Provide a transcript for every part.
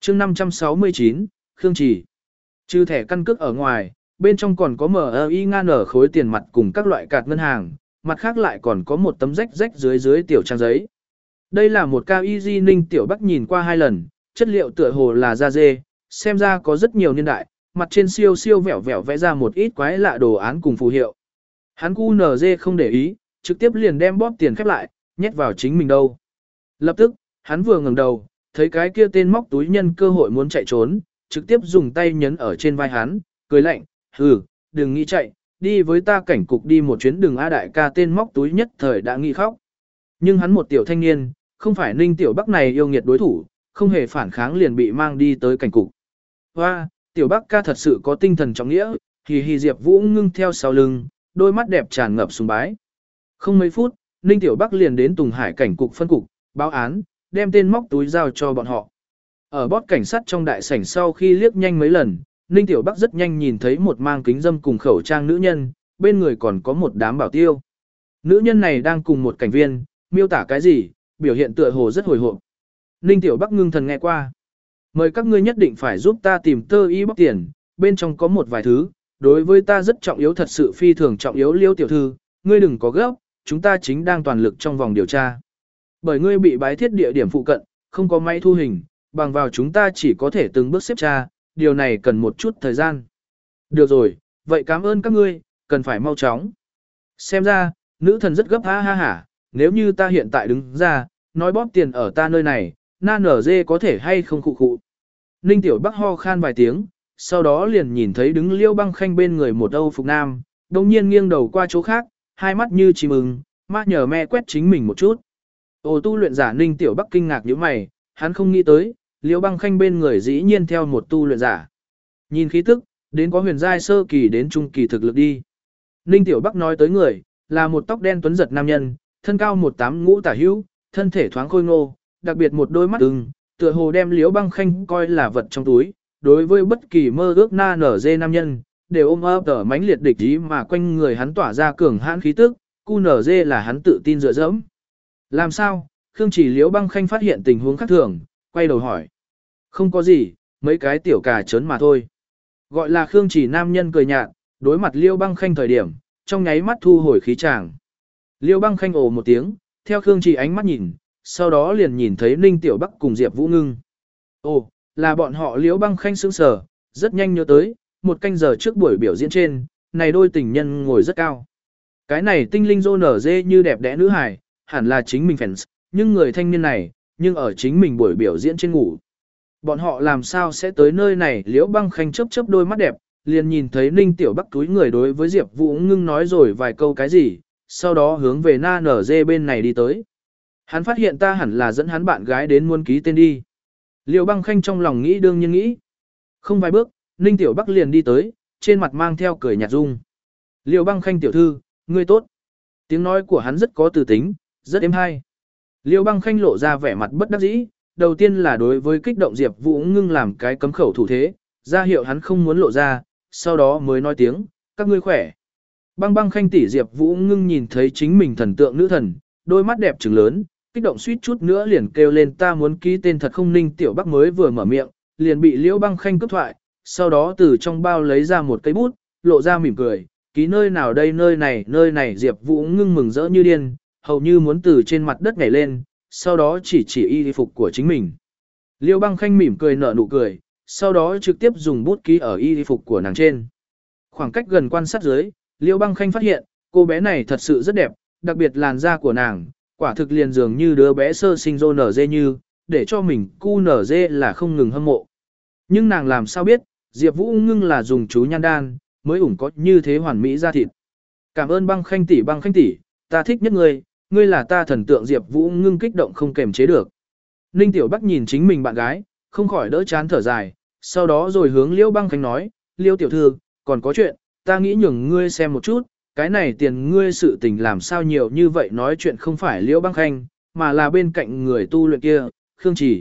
chương 569, Khương Trì. Trừ thẻ căn cước ở ngoài, bên trong còn có MI ngàn ở khối tiền mặt cùng các loại card ngân hàng, mặt khác lại còn có một tấm rách rách dưới tiểu trang giấy. Đây là một cao easy Ninh Tiểu Bắc nhìn qua 2 lần, chất liệu tựa hồ là da dê, xem ra có rất nhiều niên đại, mặt trên siêu siêu vẹo vẹo vẽ ra một ít quái lạ đồ án cùng phù hiệu. Hắn QNZ không để ý, trực tiếp liền đem bóp tiền khép lại, nhét vào chính mình đâu. Lập tức, hắn vừa ngẩng đầu, thấy cái kia tên móc túi nhân cơ hội muốn chạy trốn, trực tiếp dùng tay nhấn ở trên vai hắn, cười lạnh, hừ, đừng nghĩ chạy, đi với ta cảnh cục đi một chuyến đường A đại ca. Tên móc túi nhất thời đã nghĩ khóc. Nhưng hắn một tiểu thanh niên, không phải Ninh Tiểu Bắc này yêu nghiệt đối thủ, không hề phản kháng liền bị mang đi tới cảnh cục. Hoa, Tiểu Bắc ca thật sự có tinh thần trọng nghĩa, hì Diệp Vũ ngưng theo sau lưng, đôi mắt đẹp tràn ngập sùng bái. Không mấy phút, Ninh Tiểu Bắc liền đến Tùng Hải cảnh cục phân cục, báo án, đem tên móc túi giao cho bọn họ. Ở bót cảnh sát trong đại sảnh sau khi liếc nhanh mấy lần, Ninh Tiểu Bắc rất nhanh nhìn thấy một mang kính dâm cùng khẩu trang nữ nhân, bên người còn có một đám bảo tiêu. Nữ nhân này đang cùng một cảnh viên, miêu tả cái gì, biểu hiện tựa hồ rất hồi hộp. Ninh Tiểu Bắc ngưng thần nghe qua. Mời các ngươi nhất định phải giúp ta tìm tơ y bóc tiền, bên trong có một vài thứ, đối với ta rất trọng yếu, thật sự phi thường trọng yếu. Liêu tiểu thư, ngươi đừng có gấp, chúng ta chính đang toàn lực trong vòng điều tra. Bởi ngươi bị bái thiết địa điểm phụ cận, không có máy thu hình, bằng vào chúng ta chỉ có thể từng bước xếp tra, điều này cần một chút thời gian. Được rồi, vậy cảm ơn các ngươi, cần phải mau chóng. Xem ra, nữ thần rất gấp ha ha hả, nếu như ta hiện tại đứng ra, nói bóp tiền ở ta nơi này, na nở dê có thể hay không khụ khụ. Ninh Tiểu Bắc ho khan vài tiếng, sau đó liền nhìn thấy đứng Liêu Băng Khanh bên người một Âu phục nam, đồng nhiên nghiêng đầu qua chỗ khác, hai mắt như chim ưng, mắt nhờ me quét chính mình một chút. Ồ, tu luyện giả. Ninh Tiểu Bắc kinh ngạc nhíu mày, hắn không nghĩ tới, Liêu Băng Khanh bên người dĩ nhiên theo một tu luyện giả. Nhìn khí tức, đến có huyền giai sơ kỳ đến trung kỳ thực lực đi. Ninh Tiểu Bắc nói tới người, là một tóc đen tuấn giật nam nhân, thân cao 1m8 ngũ tả hữu, thân thể thoáng khôi ngô, đặc biệt một đôi mắt ưng, tựa hồ đem Liễu Băng Khanh coi là vật trong túi, đối với bất kỳ mơ ước na nở dê nam nhân, đều ôm ấp ở mãnh liệt địch ý mà quanh người hắn tỏa ra cường hãn khí tức, cu nở dê là hắn tự tin dựa dẫm. Làm sao? Khương Chỉ. Liễu Băng Khanh phát hiện tình huống khác thường, quay đầu hỏi. Không có gì, mấy cái tiểu cà trớn mà thôi. Gọi là Khương Chỉ nam nhân cười nhạt, đối mặt Liễu Băng Khanh thời điểm, trong nháy mắt thu hồi khí tràng. Liễu Băng Khanh ồ một tiếng, theo Khương Chỉ ánh mắt nhìn, sau đó liền nhìn thấy Ninh Tiểu Bắc cùng Diệp Vũ Ngưng. Ồ, là bọn họ. Liễu Băng Khanh sững sờ, rất nhanh nhớ tới, một canh giờ trước buổi biểu diễn trên, này đôi tình nhân ngồi rất cao. Cái này tinh linh rô nở dê như đẹp đẽ nữ hài, hẳn là chính mình fans, nhưng người thanh niên này, nhưng ở chính mình buổi biểu diễn trên ngủ. Bọn họ làm sao sẽ tới nơi này? Liễu Băng Khanh chớp chớp đôi mắt đẹp, liền nhìn thấy Ninh Tiểu Bắc túi người đối với Diệp Vũ Ngưng nói rồi vài câu cái gì, sau đó hướng về na nở dê bên này đi tới. Hắn phát hiện ta hẳn là dẫn hắn bạn gái đến muốn ký tên đi. Liễu Băng Khanh trong lòng nghĩ, đương nhiên nghĩ. Không vài bước, Ninh Tiểu Bắc liền đi tới, trên mặt mang theo cười nhạt dung. Liễu Băng Khanh tiểu thư, ngươi tốt. Tiếng nói của hắn rất có từ tính, rất êm hay. Liễu Băng Khanh lộ ra vẻ mặt bất đắc dĩ, đầu tiên là đối với kích động Diệp Vũ Ngưng làm cái cấm khẩu thủ thế, ra hiệu hắn không muốn lộ ra, sau đó mới nói tiếng, các ngươi khỏe. Băng Khanh tỷ. Diệp Vũ Ngưng nhìn thấy chính mình thần tượng nữ thần, đôi mắt đẹp trừng lớn, kích động suýt chút nữa liền kêu lên ta muốn ký tên thật không. Ninh Tiểu Bắc mới vừa mở miệng, liền bị Liễu Băng Khanh cướp thoại, sau đó từ trong bao lấy ra một cây bút, lộ ra mỉm cười, ký nơi nào đây? Nơi này. Diệp Vũ Ngưng mừng rỡ như điên, hầu như muốn từ trên mặt đất nhảy lên, sau đó chỉ y phục của chính mình. Liễu Băng Khanh mỉm cười nở nụ cười, sau đó trực tiếp dùng bút ký ở y phục của nàng trên. Khoảng cách gần quan sát dưới, Liễu Băng Khanh phát hiện, cô bé này thật sự rất đẹp, đặc biệt làn da của nàng, quả thực liền dường như đứa bé sơ sinh rô nở dê như, để cho mình cu nở dê là không ngừng hâm mộ. Nhưng nàng làm sao biết, Diệp Vũ Ngưng là dùng chú nhan đan, mới ủng có như thế hoàn mỹ da thịt. Cảm ơn Băng Khanh tỷ, ta thích nhất ngươi là ta thần tượng. Diệp Vũ Ngưng kích động không kềm chế được. Ninh Tiểu Bắc nhìn chính mình bạn gái, không khỏi đỡ chán thở dài, sau đó rồi hướng Liễu Băng Khanh nói, Liễu tiểu thư, còn có chuyện, ta nghĩ nhường ngươi xem một chút, cái này tiền ngươi sự tình làm sao nhiều như vậy. Nói chuyện không phải Liễu Băng Khanh, mà là bên cạnh người tu luyện kia, Khương Chỉ.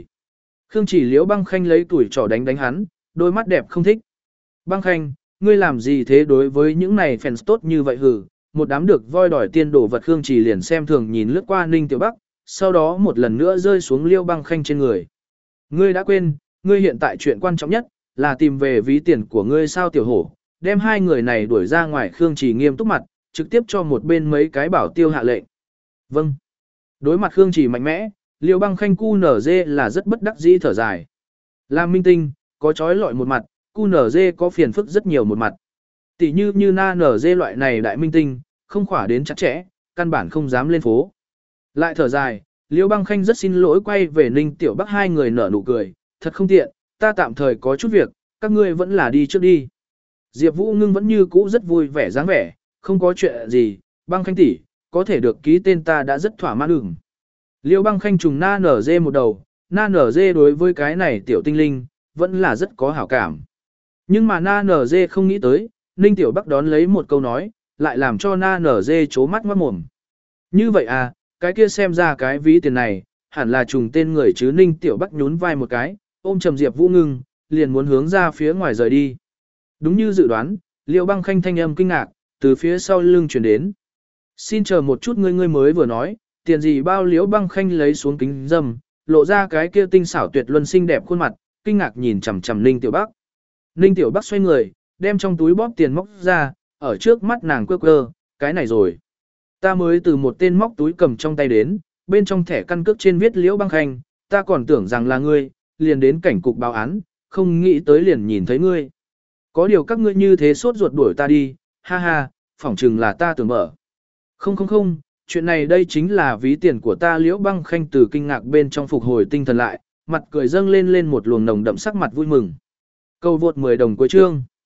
Liễu Băng Khanh lấy tuổi trỏ đánh hắn, đôi mắt đẹp không thích. Băng Khanh, ngươi làm gì thế? Đối với những này fans tốt như vậy hử, một đám được voi đòi tiên đổ vật. Khương Chỉ liền xem thường nhìn lướt qua Ninh Tiểu Bắc, sau đó một lần nữa rơi xuống Liễu Băng Khanh trên người. Ngươi đã quên, ngươi hiện tại chuyện quan trọng nhất, là tìm về ví tiền của ngươi sao tiểu hổ, đem hai người này đuổi ra ngoài. Khương Chỉ nghiêm túc mặt, trực tiếp cho một bên mấy cái bảo tiêu hạ lệnh. Vâng. Đối mặt Khương Chỉ mạnh mẽ, Liêu Băng Khanh QNZ là rất bất đắc dĩ thở dài. Làm minh tinh, có trói lọi một mặt, QNZ có phiền phức rất nhiều một mặt. Tỷ như Na NZ loại này đại minh tinh, không khỏa đến chặt chẽ, căn bản không dám lên phố. Lại thở dài, Liêu Băng Khanh rất xin lỗi quay về Ninh Tiểu Bắc hai người nở nụ cười, thật không tiện, ta tạm thời có chút việc, các ngươi vẫn là đi trước đi. Diệp Vũ Ngưng vẫn như cũ rất vui vẻ dáng vẻ, không có chuyện gì, Băng Khanh tỷ, có thể được ký tên ta đã rất thỏa mãn ửng. Liêu Băng Khanh trùng Na NZ một đầu, Na NZ đối với cái này tiểu tinh linh, vẫn là rất có hảo cảm. Nhưng mà Na NZ không nghĩ tới, Ninh Tiểu Bắc đón lấy một câu nói, lại làm cho Na NZ chố mắt ngoát mồm. Như vậy à, cái kia xem ra cái ví tiền này, hẳn là trùng tên người chứ. Ninh Tiểu Bắc nhún vai một cái, ôm chầm Diệp Vũ Ngưng, liền muốn hướng ra phía ngoài rời đi. Đúng như dự đoán, Liêu Băng Khanh thanh âm kinh ngạc, từ phía sau lưng chuyển đến. Xin chờ một chút, ngươi mới vừa nói, tiền gì bao. Liêu Băng Khanh lấy xuống kính dâm, lộ ra cái kia tinh xảo tuyệt luân xinh đẹp khuôn mặt, kinh ngạc nhìn chằm chằm Ninh Tiểu Bắc. Ninh Tiểu Bắc xoay người, đem trong túi bóp tiền móc ra, ở trước mắt nàng quơ quơ, cái này rồi. Ta mới từ một tên móc túi cầm trong tay đến, bên trong thẻ căn cước trên viết Liễu Băng Khanh, ta còn tưởng rằng là ngươi, liền đến cảnh cục báo án, không nghĩ tới liền nhìn thấy ngươi. Có điều các ngươi như thế sốt ruột đuổi ta đi, ha ha, phỏng chừng là ta tưởng mở. Không, chuyện này đây chính là ví tiền của ta. Liễu Băng Khanh từ kinh ngạc bên trong phục hồi tinh thần lại, mặt cười dâng lên một luồng nồng đậm sắc mặt vui mừng. Cầu vượt 10 đồng cuối chương.